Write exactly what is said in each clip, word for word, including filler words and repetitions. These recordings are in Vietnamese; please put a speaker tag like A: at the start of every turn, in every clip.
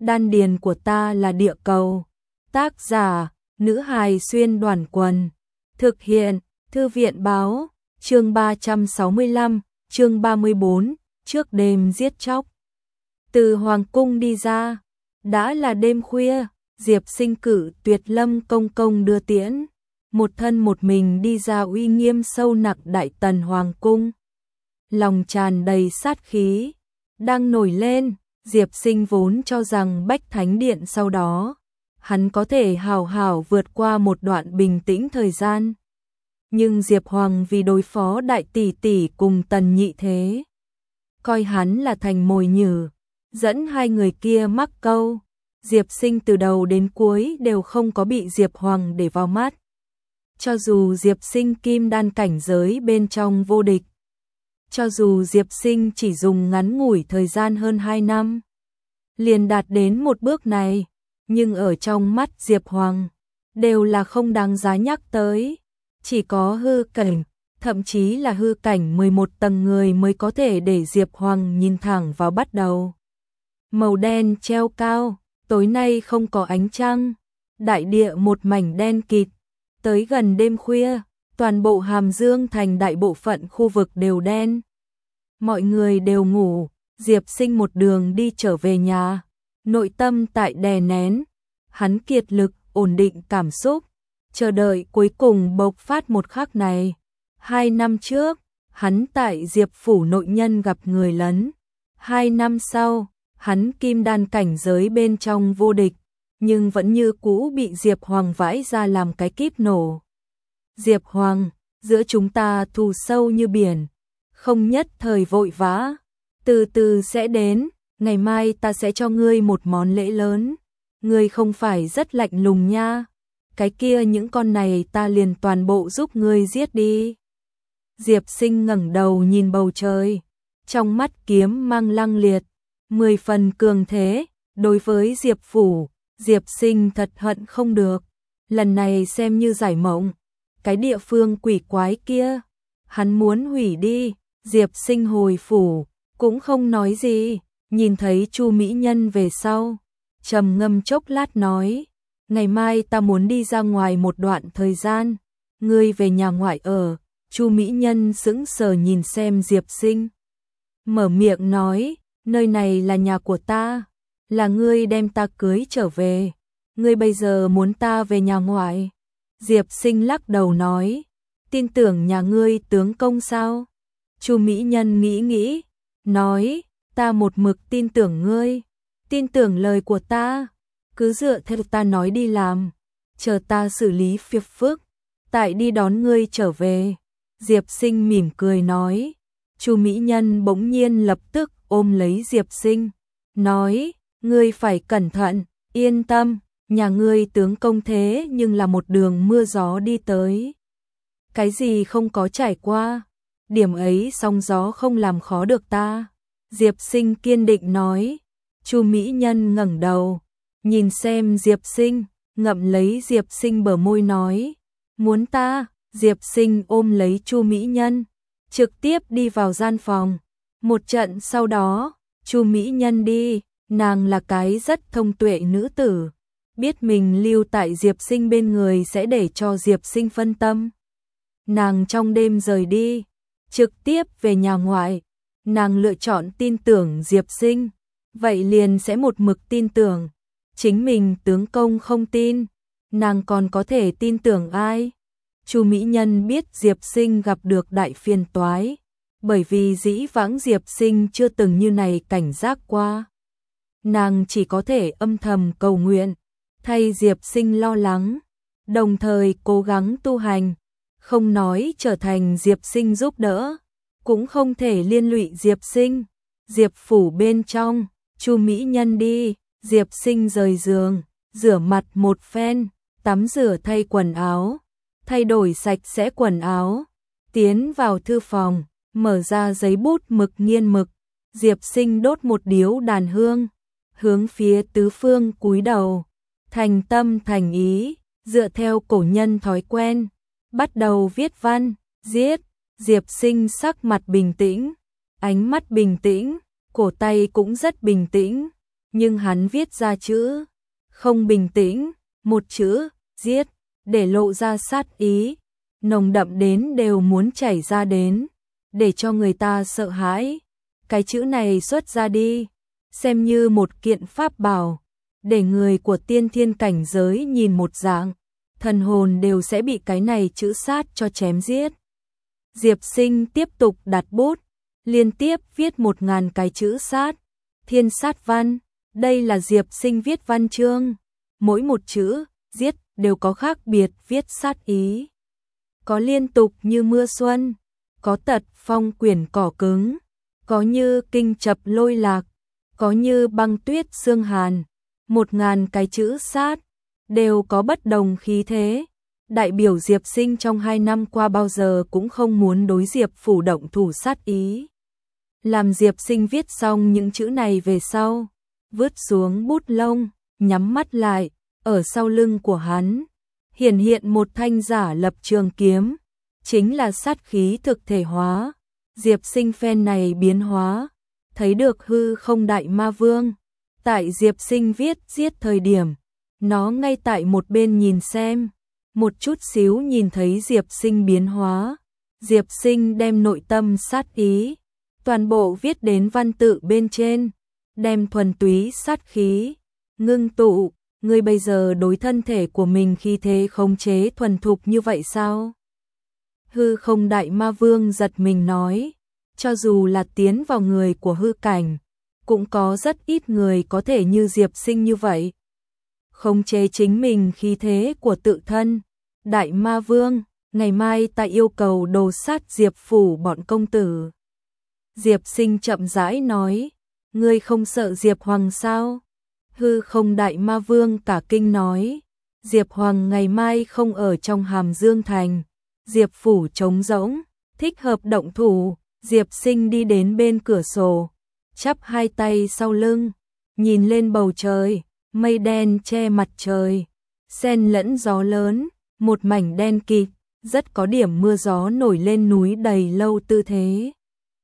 A: Đan điền của ta là địa cầu. Tác giả, nữ hài xuyên đoàn quần. Thực hiện, thư viện báo, chương ba trăm sáu mươi lăm, chương ba mươi bốn, trước đêm giết chóc. Từ hoàng cung đi ra, đã là đêm khuya, Diệp Sinh cử Tuyệt Lâm công công đưa tiễn, một thân một mình đi ra uy nghiêm sâu nặng đại tần hoàng cung. Lòng tràn đầy sát khí, đang nổi lên, Diệp Sinh vốn cho rằng Bách Thánh Điện sau đó, hắn có thể hào hào vượt qua một đoạn bình tĩnh thời gian. Nhưng Diệp Hoàng vì đối phó đại tỷ tỷ cùng Tần Nhị Thế, coi hắn là thành mồi nhử, dẫn hai người kia mắc câu. Diệp Sinh từ đầu đến cuối đều không có bị Diệp Hoàng để vào mắt. Cho dù Diệp Sinh kim đan cảnh giới bên trong vô địch, cho dù Diệp Sinh chỉ dùng ngắn ngủi thời gian hơn hai năm, liền đạt đến một bước này, nhưng ở trong mắt Diệp Hoàng, đều là không đáng giá nhắc tới. Chỉ có hư cảnh, thậm chí là hư cảnh mười một tầng người mới có thể để Diệp Hoàng nhìn thẳng vào bắt đầu. Màu đen treo cao, tối nay không có ánh trăng, đại địa một mảnh đen kịt, tới gần đêm khuya, toàn bộ Hàm Dương thành đại bộ phận khu vực đều đen. Mọi người đều ngủ, Diệp Sinh một đường đi trở về nhà, nội tâm tại đè nén, hắn kiệt lực ổn định cảm xúc, chờ đợi cuối cùng bộc phát một khắc này. Hai năm trước, hắn tại Diệp phủ nội nhân gặp người lấn. Hai năm sau, hắn kim đan cảnh giới bên trong vô địch, nhưng vẫn như cũ bị Diệp Hoàng vãi ra làm cái kíp nổ. Diệp Hoàng, giữa chúng ta thù sâu như biển, không nhất thời vội vã, từ từ sẽ đến, ngày mai ta sẽ cho ngươi một món lễ lớn. Ngươi không phải rất lạnh lùng nha, cái kia những con này ta liền toàn bộ giúp ngươi giết đi. Diệp Sinh ngẩng đầu nhìn bầu trời, trong mắt kiếm mang lăng liệt, mười phần cường thế. Đối với Diệp phủ, Diệp Sinh thật hận không được, lần này xem như giải mộng. Cái địa phương quỷ quái kia, hắn muốn hủy đi. Diệp Sinh hồi phủ, cũng không nói gì, nhìn thấy Chu mỹ nhân về sau, trầm ngâm chốc lát nói, ngày mai ta muốn đi ra ngoài một đoạn thời gian, ngươi về nhà ngoại ở. Chu mỹ nhân sững sờ nhìn xem Diệp Sinh, mở miệng nói, nơi này là nhà của ta, là ngươi đem ta cưới trở về, ngươi bây giờ muốn ta về nhà ngoại. Diệp Sinh lắc đầu nói, tin tưởng nhà ngươi tướng công sao? Chu mỹ nhân nghĩ nghĩ, nói, ta một mực tin tưởng ngươi, tin tưởng lời của ta, cứ dựa theo ta nói đi làm, chờ ta xử lý phiền phức, tại đi đón ngươi trở về. Diệp Sinh mỉm cười nói. Chu mỹ nhân bỗng nhiên lập tức ôm lấy Diệp Sinh, nói, ngươi phải cẩn thận, yên tâm, nhà ngươi tướng công thế nhưng là một đường mưa gió đi tới. Cái gì không có trải qua, điểm ấy sóng gió không làm khó được ta. Diệp Sinh kiên định nói. Chu mỹ nhân ngẩng đầu, nhìn xem Diệp Sinh, ngậm lấy Diệp Sinh bờ môi nói, muốn ta? Diệp Sinh ôm lấy Chu mỹ nhân, trực tiếp đi vào gian phòng. Một trận sau đó, Chu mỹ nhân đi, nàng là cái rất thông tuệ nữ tử, biết mình lưu tại Diệp Sinh bên người sẽ để cho Diệp Sinh phân tâm. Nàng trong đêm rời đi, trực tiếp về nhà ngoại. Nàng lựa chọn tin tưởng Diệp Sinh, vậy liền sẽ một mực tin tưởng. Chính mình tướng công không tin, nàng còn có thể tin tưởng ai? Chu mỹ nhân biết Diệp Sinh gặp được đại phiền toái, bởi vì dĩ vãng Diệp Sinh chưa từng như này cảnh giác qua. Nàng chỉ có thể âm thầm cầu nguyện, thay Diệp Sinh lo lắng, đồng thời cố gắng tu hành, không nói trở thành Diệp Sinh giúp đỡ, cũng không thể liên lụy Diệp Sinh. Diệp phủ bên trong, Chu mỹ nhân đi, Diệp Sinh rời giường, rửa mặt một phen, tắm rửa thay quần áo, thay đổi sạch sẽ quần áo, tiến vào thư phòng, mở ra giấy bút mực nghiên mực. Diệp Sinh đốt một điếu đàn hương, hướng phía tứ phương cúi đầu, thành tâm thành ý, dựa theo cổ nhân thói quen, bắt đầu viết văn, giết. Diệp Sinh sắc mặt bình tĩnh, ánh mắt bình tĩnh, cổ tay cũng rất bình tĩnh, nhưng hắn viết ra chữ không bình tĩnh, một chữ giết, để lộ ra sát ý, nồng đậm đến đều muốn chảy ra đến, để cho người ta sợ hãi. Cái chữ này xuất ra đi, xem như một kiện pháp bảo, để người của tiên thiên cảnh giới nhìn một dạng, thần hồn đều sẽ bị cái này chữ sát cho chém giết. Diệp Sinh tiếp tục đặt bút, liên tiếp viết một ngàn cái chữ sát, thiên sát văn, đây là Diệp Sinh viết văn chương, mỗi một chữ, giết, đều có khác biệt viết sát ý. Có liên tục như mưa xuân, có tật phong quyển cỏ cứng, có như kinh chập lôi lạc, có như băng tuyết xương hàn, một ngàn cái chữ sát, đều có bất đồng khí thế. Đại biểu Diệp Sinh trong hai năm qua bao giờ cũng không muốn đối Diệp Phủ động thủ sát ý. Làm Diệp Sinh viết xong những chữ này về sau, vứt xuống bút lông, nhắm mắt lại, ở sau lưng của hắn, hiển hiện một thanh giả lập trường kiếm, chính là sát khí thực thể hóa. Diệp Sinh phen này biến hóa, thấy được hư không đại ma vương. Tại Diệp Sinh viết giết thời điểm, nó ngay tại một bên nhìn xem, một chút xíu nhìn thấy Diệp Sinh biến hóa. Diệp Sinh đem nội tâm sát ý, toàn bộ viết đến văn tự bên trên, đem thuần túy sát khí, ngưng tụ. Ngươi bây giờ đối thân thể của mình khi thế khống chế thuần thục như vậy sao? Hư không đại ma vương giật mình nói, cho dù là tiến vào người của hư cảnh, cũng có rất ít người có thể như Diệp Sinh như vậy. Khống chế chính mình khí thế của tự thân. Đại ma vương, ngày mai ta yêu cầu đồ sát Diệp Phủ bọn công tử. Diệp Sinh chậm rãi nói, ngươi không sợ Diệp Hoàng sao? Hư không đại ma vương cả kinh nói, Diệp Hoàng ngày mai không ở trong Hàm Dương Thành, Diệp Phủ trống rỗng, thích hợp động thủ. Diệp Sinh đi đến bên cửa sổ, chắp hai tay sau lưng, nhìn lên bầu trời, mây đen che mặt trời, xen lẫn gió lớn, một mảnh đen kịt, rất có điểm mưa gió nổi lên núi đầy lâu tư thế.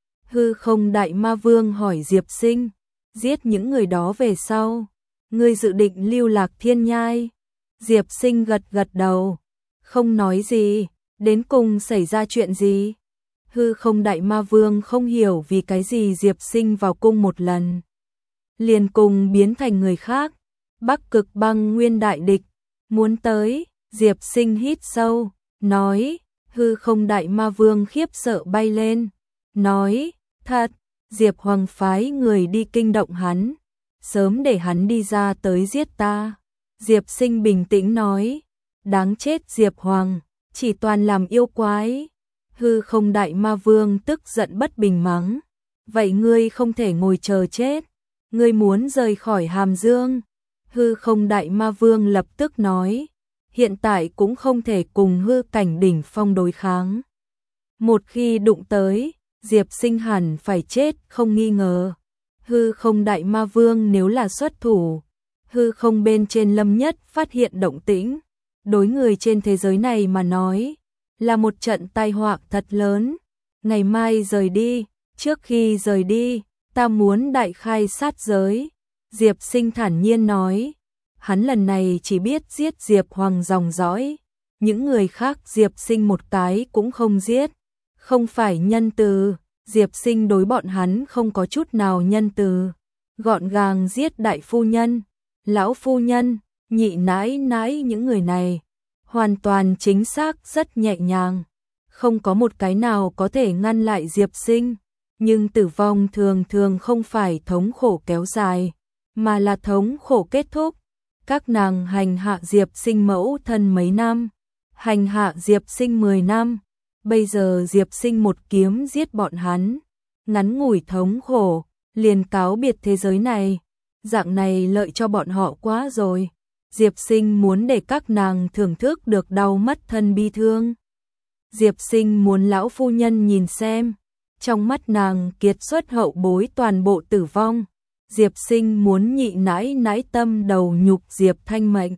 A: Hư không đại ma vương hỏi Diệp Sinh, giết những người đó về sau, ngươi dự định lưu lạc thiên nhai? Diệp Sinh gật gật đầu, không nói gì, đến cùng xảy ra chuyện gì? Hư không đại ma vương không hiểu vì cái gì Diệp Sinh vào cung một lần, liền cùng biến thành người khác. Bắc Cực Băng Nguyên đại địch, muốn tới. Diệp Sinh hít sâu, nói, hư không đại ma vương khiếp sợ bay lên, nói, thật, Diệp Hoàng phái người đi kinh động hắn, sớm để hắn đi ra tới giết ta. Diệp Sinh bình tĩnh nói, đáng chết Diệp Hoàng, chỉ toàn làm yêu quái. Hư không đại ma vương tức giận bất bình mắng, vậy ngươi không thể ngồi chờ chết, ngươi muốn rời khỏi Hàm Dương. Hư không đại ma vương lập tức nói, hiện tại cũng không thể cùng hư cảnh đỉnh phong đối kháng. Một khi đụng tới, Diệp Sinh hẳn phải chết không nghi ngờ. Hư không đại ma vương nếu là xuất thủ, hư không bên trên lâm nhất phát hiện động tĩnh, đối người trên thế giới này mà nói, là một trận tai họa thật lớn. Ngày mai rời đi, trước khi rời đi, ta muốn đại khai sát giới. Diệp Sinh thản nhiên nói, hắn lần này chỉ biết giết Diệp Hoàng dòng dõi, những người khác Diệp Sinh một cái cũng không giết, không phải nhân từ. Diệp Sinh đối bọn hắn không có chút nào nhân từ, gọn gàng giết đại phu nhân, lão phu nhân, nhị nãi nãi, những người này hoàn toàn chính xác rất nhẹ nhàng, không có một cái nào có thể ngăn lại Diệp Sinh. Nhưng tử vong thường thường không phải thống khổ kéo dài, mà là thống khổ kết thúc. Các nàng hành hạ Diệp Sinh mẫu thân mấy năm, hành hạ Diệp Sinh mười năm, bây giờ Diệp Sinh một kiếm giết bọn hắn, ngắn ngủi thống khổ, liền cáo biệt thế giới này. Dạng này lợi cho bọn họ quá rồi. Diệp Sinh muốn để các nàng thưởng thức được đau mất thân bi thương. Diệp Sinh muốn lão phu nhân nhìn xem, trong mắt nàng kiệt xuất hậu bối toàn bộ tử vong. Diệp Sinh muốn nhị nãi nãi tâm đầu nhục Diệp Thanh Mệnh,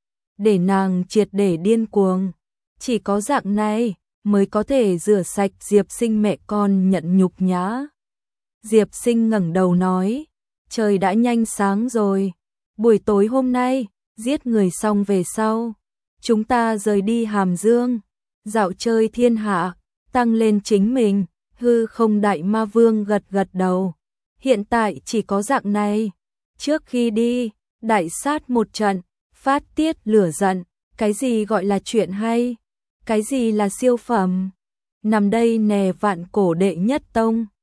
A: để nàng triệt để điên cuồng. Chỉ có dạng này mới có thể rửa sạch Diệp Sinh mẹ con nhận nhục nhã. Diệp Sinh ngẩng đầu nói, trời đã nhanh sáng rồi. Buổi tối hôm nay, giết người xong về sau, chúng ta rời đi Hàm Dương, dạo chơi thiên hạ, tăng lên chính mình. Hư Không Đại Ma Vương gật gật đầu. Hiện tại chỉ có dạng này. Trước khi đi, đại sát một trận, phát tiết lửa giận. Cái gì gọi là chuyện hay? Cái gì là siêu phẩm? Nằm đây nè vạn cổ đệ nhất tông.